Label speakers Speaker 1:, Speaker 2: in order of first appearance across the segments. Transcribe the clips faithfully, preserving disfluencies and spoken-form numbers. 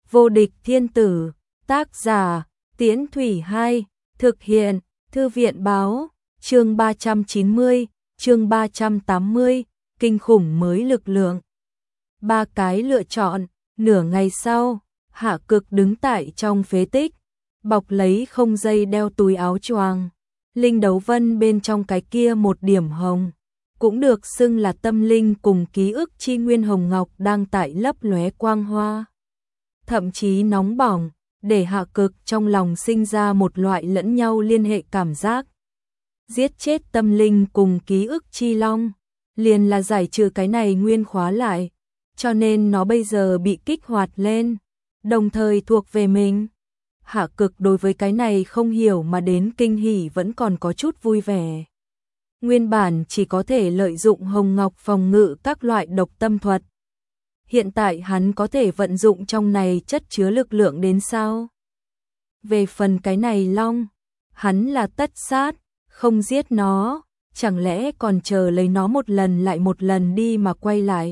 Speaker 1: Vô địch thiên tử, tác giả, Tiễn Thủy hai, thực hiện, Thư viện báo, chương ba trăm chín mươi, chương ba trăm tám mươi, kinh khủng mới lực lượng. Ba cái lựa chọn, nửa ngày sau, Hạ Cực đứng tại trong phế tích, bọc lấy không dây đeo túi áo choàng, linh đấu vân bên trong cái kia một điểm hồng, cũng được xưng là tâm linh cùng ký ức chi nguyên hồng ngọc đang tại lấp lóe quang hoa. Thậm chí nóng bỏng, để Hạ Cực trong lòng sinh ra một loại lẫn nhau liên hệ cảm giác. Giết chết tâm linh cùng ký ức chi long, liền là giải trừ cái này nguyên khóa lại, cho nên nó bây giờ bị kích hoạt lên, đồng thời thuộc về mình. Hạ Cực đối với cái này không hiểu mà đến kinh hỉ vẫn còn có chút vui vẻ. Nguyên bản chỉ có thể lợi dụng hồng ngọc phòng ngự các loại độc tâm thuật. Hiện tại hắn có thể vận dụng trong này chất chứa lực lượng đến sao? Về phần cái này long, hắn là tất sát, không giết nó, chẳng lẽ còn chờ lấy nó một lần lại một lần đi mà quay lại.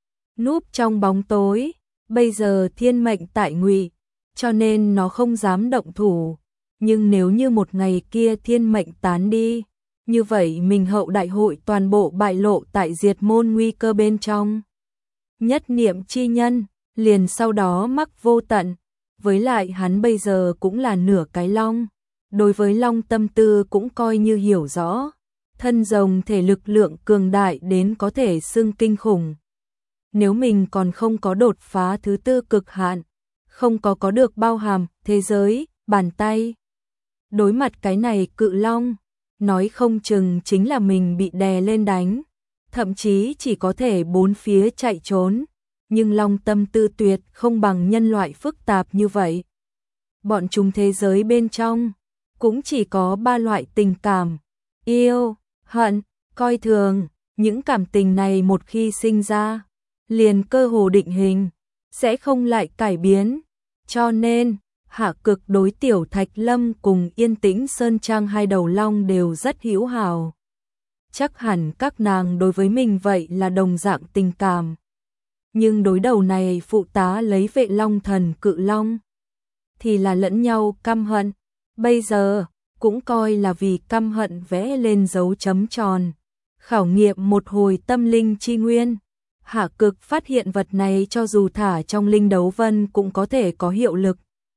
Speaker 1: Núp trong bóng tối, bây giờ thiên mệnh tại ngụy, cho nên nó không dám động thủ, nhưng nếu như một ngày kia thiên mệnh tán đi, như vậy mình hậu đại hội toàn bộ bại lộ tại diệt môn nguy cơ bên trong. Nhất niệm chi nhân, liền sau đó mắc vô tận, với lại hắn bây giờ cũng là nửa cái long, đối với long tâm tư cũng coi như hiểu rõ, thân rồng thể lực lượng cường đại đến có thể xưng kinh khủng. Nếu mình còn không có đột phá thứ tư cực hạn, không có có được bao hàm, thế giới, bàn tay. Đối mặt cái này cự long, nói không chừng chính là mình bị đè lên đánh, thậm chí chỉ có thể bốn phía chạy trốn, nhưng long tâm tư tuyệt không bằng nhân loại phức tạp như vậy. Bọn chúng thế giới bên trong, cũng chỉ có ba loại tình cảm, yêu, hận, coi thường, những cảm tình này một khi sinh ra, liền cơ hồ định hình, sẽ không lại cải biến, cho nên Hạ Cực đối Tiểu Thạch Lâm cùng Yên Tĩnh Sơn Trang hai đầu long đều rất hữu hảo. Chắc hẳn các nàng đối với mình vậy là đồng dạng tình cảm. Nhưng đối đầu này phụ tá lấy vệ long thần cự long, thì là lẫn nhau căm hận, bây giờ cũng coi là vì căm hận vẽ lên dấu chấm tròn. Khảo nghiệm một hồi tâm linh chi nguyên, Hạ Cực phát hiện vật này cho dù thả trong linh đấu vân cũng có thể có hiệu lực.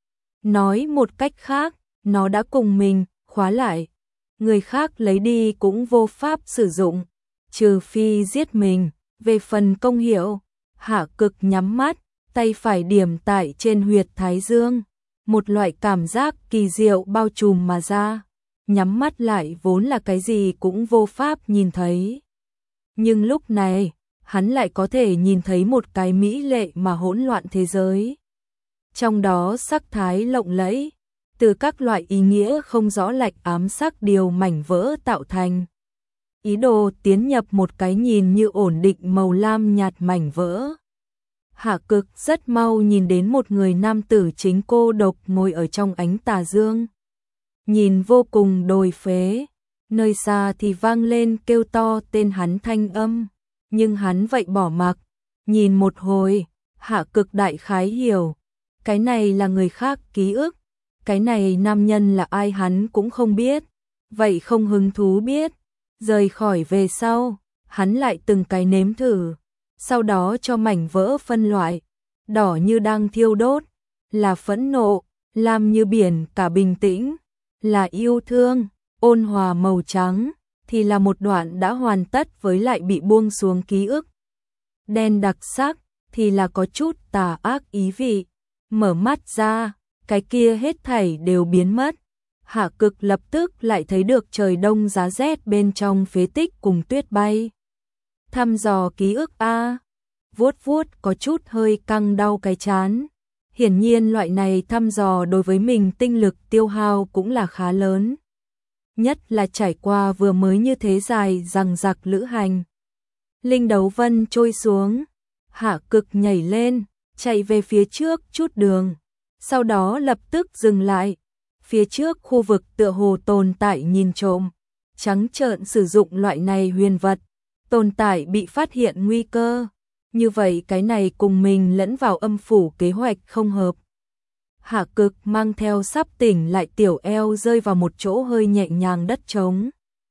Speaker 1: Nói một cách khác, nó đã cùng mình khóa lại, người khác lấy đi cũng vô pháp sử dụng, trừ phi giết mình. Về phần công hiệu, Hạ Cực nhắm mắt, tay phải điểm tại trên huyệt thái dương, một loại cảm giác kỳ diệu bao trùm mà ra, nhắm mắt lại vốn là cái gì cũng vô pháp nhìn thấy. Nhưng lúc này, hắn lại có thể nhìn thấy một cái mỹ lệ mà hỗn loạn thế giới. Trong đó sắc thái lộng lẫy, từ các loại ý nghĩa không rõ lệch ám sắc điều mảnh vỡ tạo thành. Ý đồ tiến nhập một cái nhìn như ổn định màu lam nhạt mảnh vỡ. Hạ Cực rất mau nhìn đến một người nam tử chính cô độc ngồi ở trong ánh tà dương. Nhìn vô cùng đồi phế, nơi xa thì vang lên kêu to tên hắn thanh âm, nhưng hắn vậy bỏ mặc, nhìn một hồi, Hạ Cực đại khái hiểu, cái này là người khác ký ức, cái này nam nhân là ai hắn cũng không biết, vậy không hứng thú biết. Rời khỏi về sau, hắn lại từng cái nếm thử, sau đó cho mảnh vỡ phân loại, đỏ như đang thiêu đốt, là phẫn nộ, lam như biển cả bình tĩnh, là yêu thương, ôn hòa màu trắng, thì là một đoạn đã hoàn tất với lại bị buông xuống ký ức. Đen đặc sắc, thì là có chút tà ác ý vị, mở mắt ra, cái kia hết thảy đều biến mất. Hạ Cực lập tức lại thấy được trời đông giá rét bên trong phế tích cùng tuyết bay. Thăm dò ký ức a, vuốt vuốt có chút hơi căng đau cái chán. Hiển nhiên loại này thăm dò đối với mình tinh lực tiêu hao cũng là khá lớn. Nhất là trải qua vừa mới như thế dài dằng dặc lữ hành. Linh đấu vân trôi xuống, Hạ Cực nhảy lên, chạy về phía trước chút đường, sau đó lập tức dừng lại. Phía trước khu vực tựa hồ tồn tại nhìn trộm, trắng trợn sử dụng loại này huyền vật, tồn tại bị phát hiện nguy cơ. Như vậy cái này cùng mình lẫn vào âm phủ kế hoạch không hợp. Hạ Cực mang theo sắp tỉnh lại Tiểu Eo rơi vào một chỗ hơi nhẹ nhàng đất trống.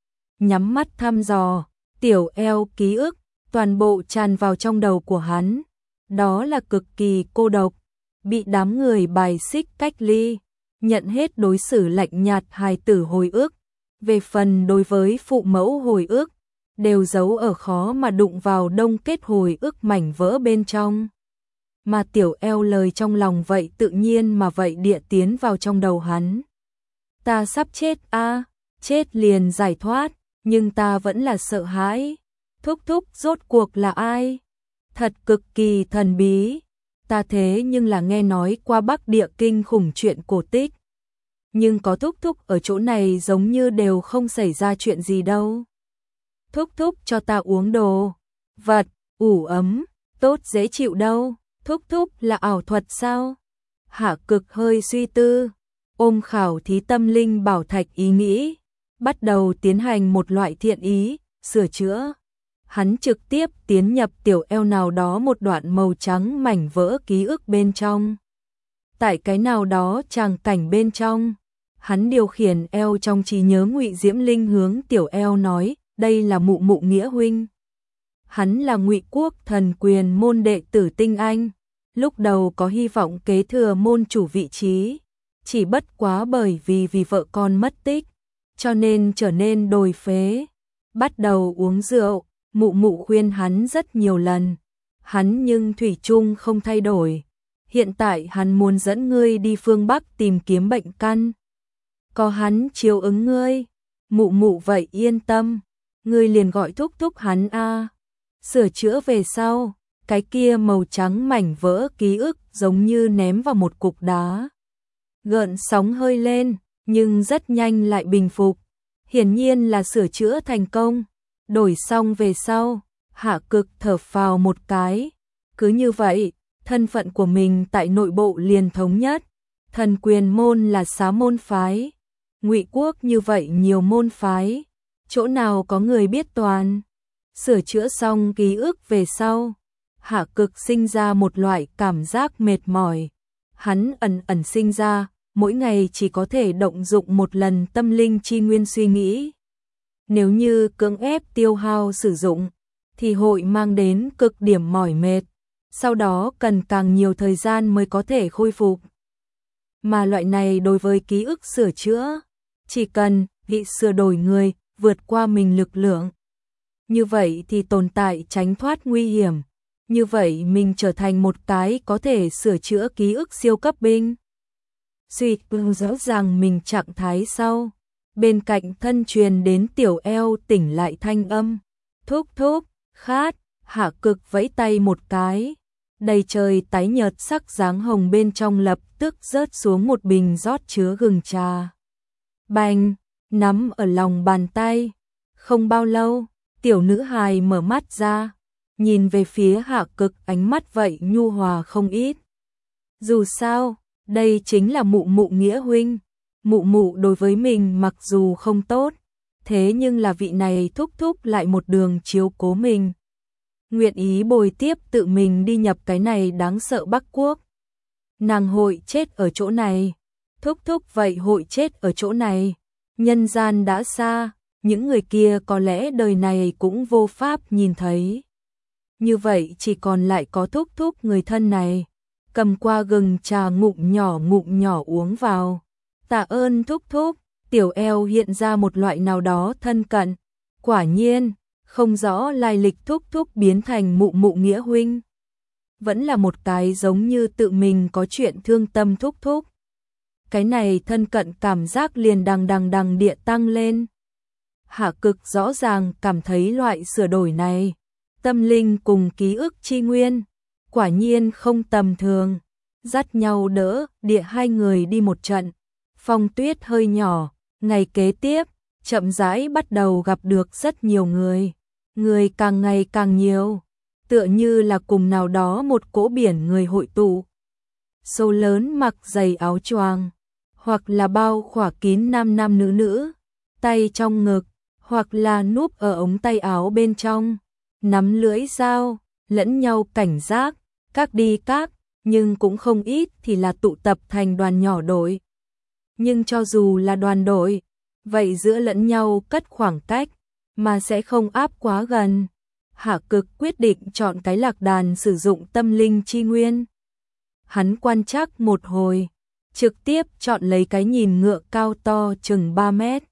Speaker 1: Nhắm mắt thăm dò, Tiểu Eo ký ức, toàn bộ tràn vào trong đầu của hắn. Đó là cực kỳ cô độc, bị đám người bài xích cách ly, nhận hết đối xử lạnh nhạt hài tử hồi ức. Về phần đối với phụ mẫu hồi ức, đều giấu ở khó mà đụng vào đông kết hồi ức mảnh vỡ bên trong. Mà Tiểu Eo lời trong lòng vậy tự nhiên mà vậy địa tiến vào trong đầu hắn. Ta sắp chết a, chết liền giải thoát, nhưng ta vẫn là sợ hãi. Thúc thúc rốt cuộc là ai? Thật cực kỳ thần bí. Ta thế nhưng là nghe nói qua Bắc Địa kinh khủng chuyện cổ tích. Nhưng có thúc thúc ở chỗ này giống như đều không xảy ra chuyện gì đâu. Thúc thúc cho ta uống đồ vật, ủ ấm, tốt dễ chịu đâu. Thúc thúc là ảo thuật sao? Hạ Cực hơi suy tư, ôm khảo thí tâm linh bảo thạch ý nghĩ, bắt đầu tiến hành một loại thiện ý, sửa chữa. Hắn trực tiếp tiến nhập Tiểu Eo nào đó một đoạn màu trắng mảnh vỡ ký ức bên trong. Tại cái nào đó tràng cảnh bên trong, hắn điều khiển eo trong trí nhớ Ngụy Diễm Linh hướng Tiểu Eo nói, đây là mụ mụ nghĩa huynh. Hắn là Ngụy Quốc thần quyền môn đệ tử tinh anh, lúc đầu có hy vọng kế thừa môn chủ vị trí, chỉ bất quá bởi vì vì vợ con mất tích, cho nên trở nên đồi phế, bắt đầu uống rượu. Mụ mụ khuyên hắn rất nhiều lần, hắn nhưng thủy chung không thay đổi. Hiện tại hắn muốn dẫn ngươi đi phương Bắc tìm kiếm bệnh căn. Có hắn chiếu ứng ngươi, mụ mụ vậy yên tâm, ngươi liền gọi thúc thúc hắn a. Sửa chữa về sau, cái kia màu trắng mảnh vỡ ký ức giống như ném vào một cục đá. Gợn sóng hơi lên, nhưng rất nhanh lại bình phục. Hiển nhiên là sửa chữa thành công. Đổi xong về sau, Hạ Cực thở phào một cái. Cứ như vậy, thân phận của mình tại nội bộ liền thống nhất. Thần quyền môn là xá môn phái, Ngụy Quốc như vậy nhiều môn phái, chỗ nào có người biết toàn. Sửa chữa xong ký ức về sau, Hạ Cực sinh ra một loại cảm giác mệt mỏi. Hắn ẩn ẩn sinh ra, mỗi ngày chỉ có thể động dụng một lần tâm linh chi nguyên suy nghĩ. Nếu như cưỡng ép tiêu hao sử dụng, thì hội mang đến cực điểm mỏi mệt, sau đó cần càng nhiều thời gian mới có thể khôi phục. Mà loại này đối với ký ức sửa chữa, chỉ cần bị sửa đổi người, vượt qua mình lực lượng. Như vậy thì tồn tại tránh thoát nguy hiểm, như vậy mình trở thành một cái có thể sửa chữa ký ức siêu cấp binh. Suy rõ ràng mình trạng thái sau. Bên cạnh thân truyền đến Tiểu Eo tỉnh lại thanh âm. Thúc thúc, khát. Hạ Cực vẫy tay một cái. Đầy trời tái nhợt sắc dáng hồng bên trong lập tức rớt xuống một bình rót chứa gừng trà. Bành, nắm ở lòng bàn tay. Không bao lâu, tiểu nữ hài mở mắt ra, nhìn về phía Hạ Cực, ánh mắt vậy nhu hòa không ít. Dù sao, đây chính là mụ mụ nghĩa huynh. Mụ mụ đối với mình mặc dù không tốt, thế nhưng là vị này thúc thúc lại một đường chiếu cố mình. Nguyện ý bồi tiếp tự mình đi nhập cái này đáng sợ Bắc Quốc. Nàng hội chết ở chỗ này, thúc thúc vậy hội chết ở chỗ này. Nhân gian đã xa, những người kia có lẽ đời này cũng vô pháp nhìn thấy. Như vậy chỉ còn lại có thúc thúc người thân này, cầm qua gừng trà ngụm nhỏ ngụm nhỏ uống vào. Tạ ơn thúc thúc. Tiểu Eo hiện ra một loại nào đó thân cận. Quả nhiên, không rõ lai lịch thúc thúc biến thành mụ mụ nghĩa huynh. Vẫn là một cái giống như tự mình có chuyện thương tâm thúc thúc. Cái này thân cận cảm giác liền đằng đằng đằng địa tăng lên. Hạ Cực rõ ràng cảm thấy loại sửa đổi này, tâm linh cùng ký ức chi nguyên, quả nhiên không tầm thường. Dắt nhau đỡ, địa hai người đi một trận. Phong tuyết hơi nhỏ, ngày kế tiếp, chậm rãi bắt đầu gặp được rất nhiều người. Người càng ngày càng nhiều, tựa như là cùng nào đó một cỗ biển người hội tụ. Số lớn mặc giày áo choàng, hoặc là bao khỏa kín nam nam nữ nữ, tay trong ngực, hoặc là núp ở ống tay áo bên trong, nắm lưỡi dao, lẫn nhau cảnh giác, các đi các, nhưng cũng không ít thì là tụ tập thành đoàn nhỏ đội. Nhưng cho dù là đoàn đội, vậy giữa lẫn nhau cất khoảng cách, mà sẽ không áp quá gần. Hạ Cực quyết định chọn cái lạc đàn sử dụng tâm linh chi nguyên. Hắn quan trắc một hồi, trực tiếp chọn lấy cái nhìn ngựa cao to chừng ba mét.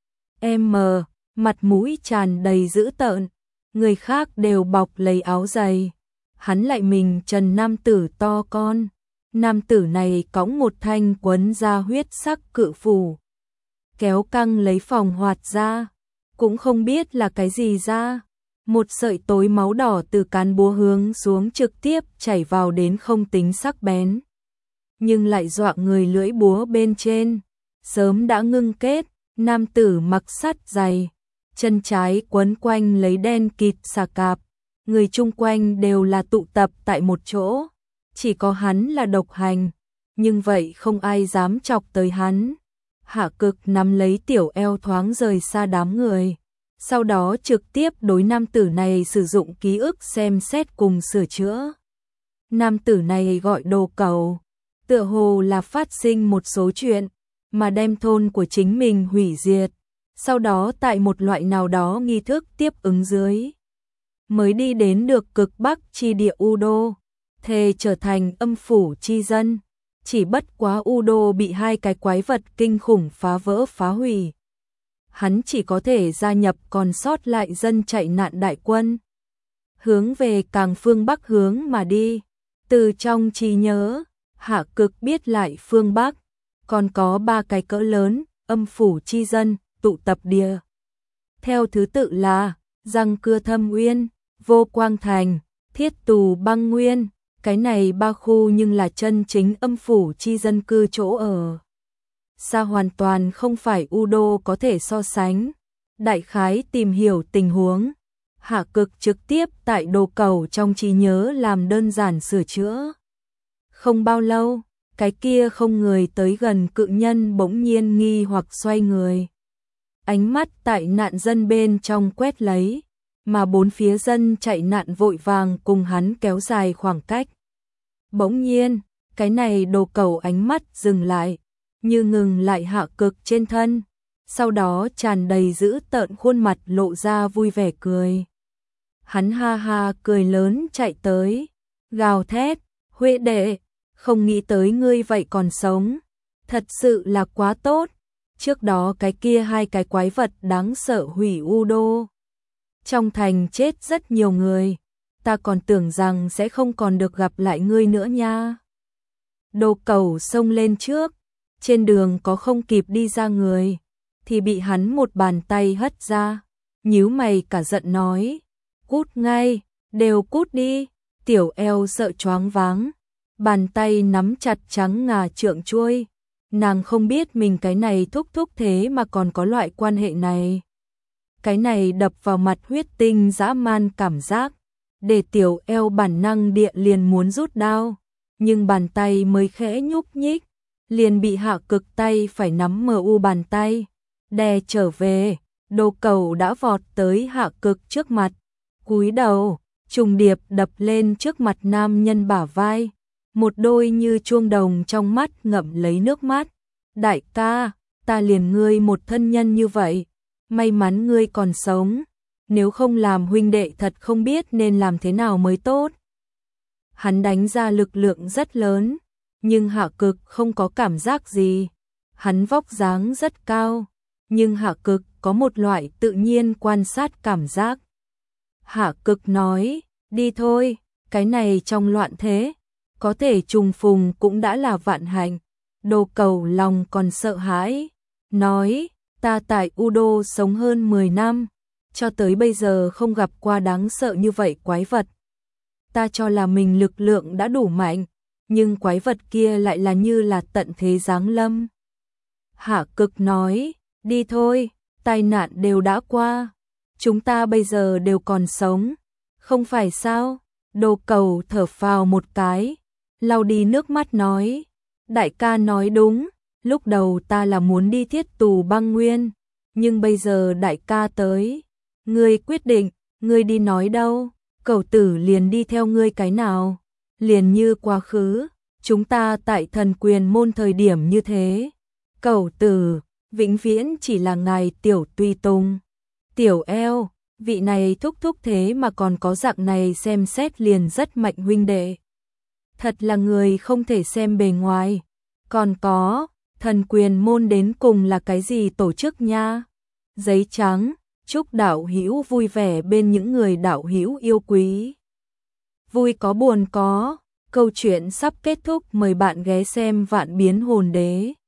Speaker 1: M, mặt mũi tràn đầy dữ tợn, người khác đều bọc lấy áo dày. Hắn lại mình trần nam tử to con. Nam tử này cõng một thanh quấn da huyết sắc cự phủ. Kéo căng lấy phòng hoạt ra, cũng không biết là cái gì ra. Một sợi tối máu đỏ từ cán búa hướng xuống trực tiếp chảy vào đến không tính sắc bén. Nhưng lại dọa người lưỡi búa bên trên. Sớm đã ngưng kết, nam tử mặc sắt dày. Chân trái quấn quanh lấy đen kịt xà cạp. Người chung quanh đều là tụ tập tại một chỗ. Chỉ có hắn là độc hành. Nhưng vậy không ai dám chọc tới hắn. Hạ Cực nắm lấy tiểu eo thoáng rời xa đám người. Sau đó trực tiếp đối nam tử này sử dụng ký ức xem xét cùng sửa chữa. Nam tử này gọi Đồ Cẩu, tựa hồ là phát sinh một số chuyện, mà đem thôn của chính mình hủy diệt. Sau đó tại một loại nào đó nghi thức tiếp ứng dưới, mới đi đến được cực bắc chi địa U Đô, thề trở thành âm phủ chi dân. Chỉ bất quá U Đô bị hai cái quái vật kinh khủng phá vỡ phá hủy. Hắn chỉ có thể gia nhập còn sót lại dân chạy nạn đại quân. Hướng về càng phương Bắc hướng mà đi. Từ trong trí nhớ, Hạ Cực biết lại phương Bắc, còn có ba cái cỡ lớn, âm phủ chi dân, tụ tập địa. Theo thứ tự là, Răng Cưa Thâm Uyên, Vô Quang Thành, Thiết Tù Băng Nguyên. Cái này ba khu nhưng là chân chính âm phủ chi dân cư chỗ ở. Xa hoàn toàn không phải U Đô có thể so sánh. Đại khái tìm hiểu tình huống, Hạ Cực trực tiếp tại Đồ Cẩu trong trí nhớ làm đơn giản sửa chữa. Không bao lâu, cái kia không người tới gần cự nhân bỗng nhiên nghi hoặc xoay người. Ánh mắt tại nạn dân bên trong quét lấy, mà bốn phía dân chạy nạn vội vàng cùng hắn kéo dài khoảng cách. Bỗng nhiên, cái này Đồ Cẩu ánh mắt dừng lại, như ngừng lại Hạ Cực trên thân, sau đó tràn đầy dữ tợn khuôn mặt lộ ra vui vẻ cười. Hắn ha ha cười lớn chạy tới, gào thét, Huệ đệ, không nghĩ tới ngươi vậy còn sống, thật sự là quá tốt, trước đó cái kia hai cái quái vật đáng sợ hủy U Đô. Trong thành chết rất nhiều người, ta còn tưởng rằng sẽ không còn được gặp lại ngươi nữa nha. Đồ Cẩu xông lên trước, trên đường có không kịp đi ra người, thì bị hắn một bàn tay hất ra, nhíu mày cả giận nói, cút ngay, đều cút đi. Tiểu eo sợ choáng váng, bàn tay nắm chặt trắng ngà trượng chuôi, nàng không biết mình cái này thúc thúc thế mà còn có loại quan hệ này. Cái này đập vào mặt huyết tinh dã man cảm giác, để tiểu eo bản năng địa liền muốn rút đao, nhưng bàn tay mới khẽ nhúc nhích, liền bị Hạ Cực tay phải nắm mờ u bàn tay, đè trở về. Đồ Cẩu đã vọt tới Hạ Cực trước mặt, cúi đầu, trùng điệp đập lên trước mặt nam nhân bả vai, một đôi như chuông đồng trong mắt ngậm lấy nước mắt. Đại ca, ta liền ngươi một thân nhân như vậy, may mắn ngươi còn sống, nếu không làm huynh đệ thật không biết nên làm thế nào mới tốt. Hắn đánh ra lực lượng rất lớn, nhưng Hạ Cực không có cảm giác gì. Hắn vóc dáng rất cao, nhưng Hạ Cực có một loại tự nhiên quan sát cảm giác. Hạ Cực nói, đi thôi, cái này trong loạn thế, có thể trùng phùng cũng đã là vạn hạnh. Đồ Cẩu lòng còn sợ hãi, nói, ta tại U Đô sống hơn mười năm, cho tới bây giờ không gặp qua đáng sợ như vậy quái vật. Ta cho là mình lực lượng đã đủ mạnh, nhưng quái vật kia lại là như là tận thế giáng lâm. Hạ Cực nói, đi thôi, tai nạn đều đã qua, chúng ta bây giờ đều còn sống, không phải sao? Đồ Cẩu thở phào một cái, lau đi nước mắt nói, đại ca nói đúng, lúc đầu ta là muốn đi Thiết Tù Băng Nguyên, nhưng bây giờ đại ca tới, ngươi quyết định, ngươi đi nói đâu, Cẩu tử liền đi theo ngươi cái nào? Liền như quá khứ, chúng ta tại Thần Quyền môn thời điểm như thế. Cẩu tử, vĩnh viễn chỉ là ngài tiểu tùy tùng. Tiểu eo, vị này thúc thúc thế mà còn có dạng này xem xét liền rất mạnh huynh đệ. Thật là người không thể xem bề ngoài. Còn có, Thần Quyền môn đến cùng là cái gì tổ chức nha? Giấy trắng, chúc đạo hữu vui vẻ bên những người đạo hữu yêu quý. Vui có buồn có, câu chuyện sắp kết thúc, mời bạn ghé xem Vạn Biến Hồn Đế.